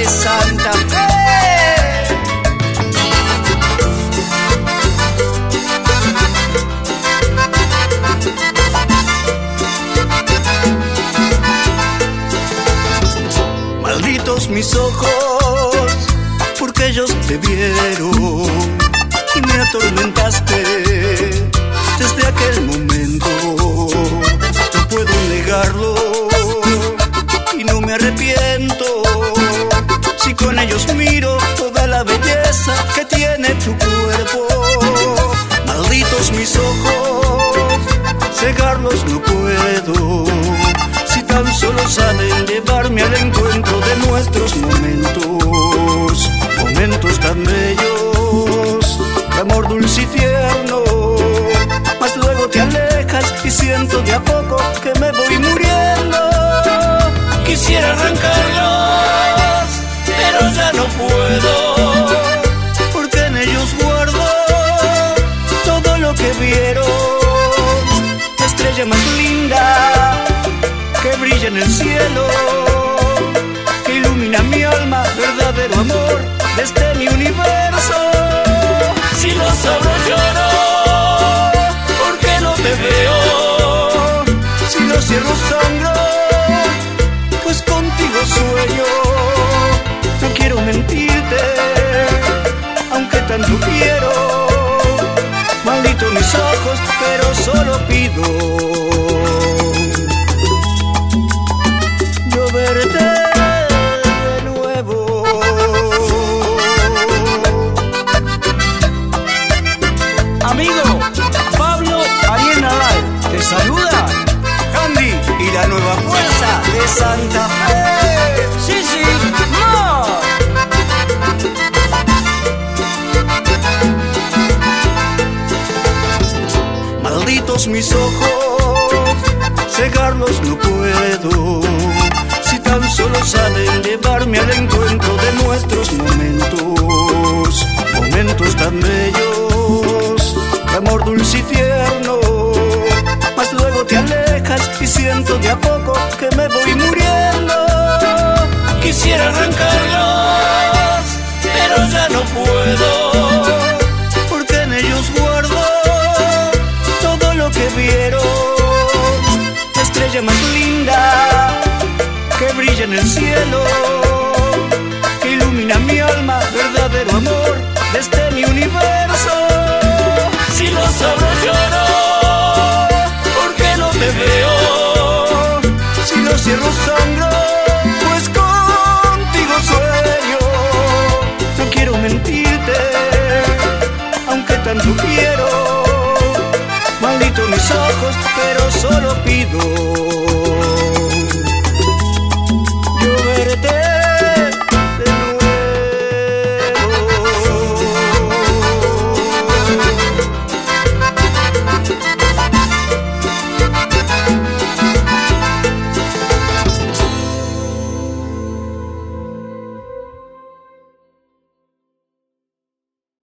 de Santa Fe. Malditos mis ojos, porque ellos te vieron y me atormentaste desde aquel momento. No puedo negarlo y no me arrepiento, si con ellos miro toda la belleza que tiene tu cuerpo. Malditos mis ojos, cegarlos no puedo, si tan solo saben llevarme al encuentro de nuestros momentos. Momentos tan bellos, de amor dulce y tierno, mas luego te alejas y siento de a poco que me voy muriendo. Quisiera arrancarlos, pero ya no puedo, porque en ellos guardo todo lo que vieron. La estrella más linda que brilla en el cielo, que ilumina mi alma, verdadero amor de este mi universo. Si los abro lloro, porque no te veo. Si los cierro sangro, pues contigo sueño. No quiero mentirte, aunque tanto quiero. Maldito mis ojos, pero solo pido yo verte de nuevo. Amigo, Pablo Ariel Nadal te saluda. Candy y la nueva fuerza de Santa Fe. Sí, sí, no. Malditos mis ojos, cegarlos no puedo, si tan solo saben llevarme al encuentro de nuestros momentos. Momentos tan bellos, de amor dulce y tierno, mas luego te alejas y siento de a poco que me voy muriendo. Quisiera arrancarlos, pero ya no puedo, porque en ellos guardo todo lo que vieron. La estrella más linda que brilla en el cielo, que ilumina mi alma, verdadero amor de este mi universo. Si los abro lloro, porque no te veo. Si los cierro sangro, pues contigo sueño. No quiero mentirte, aunque tanto quiero. Malditos mis ojos, pero solo pido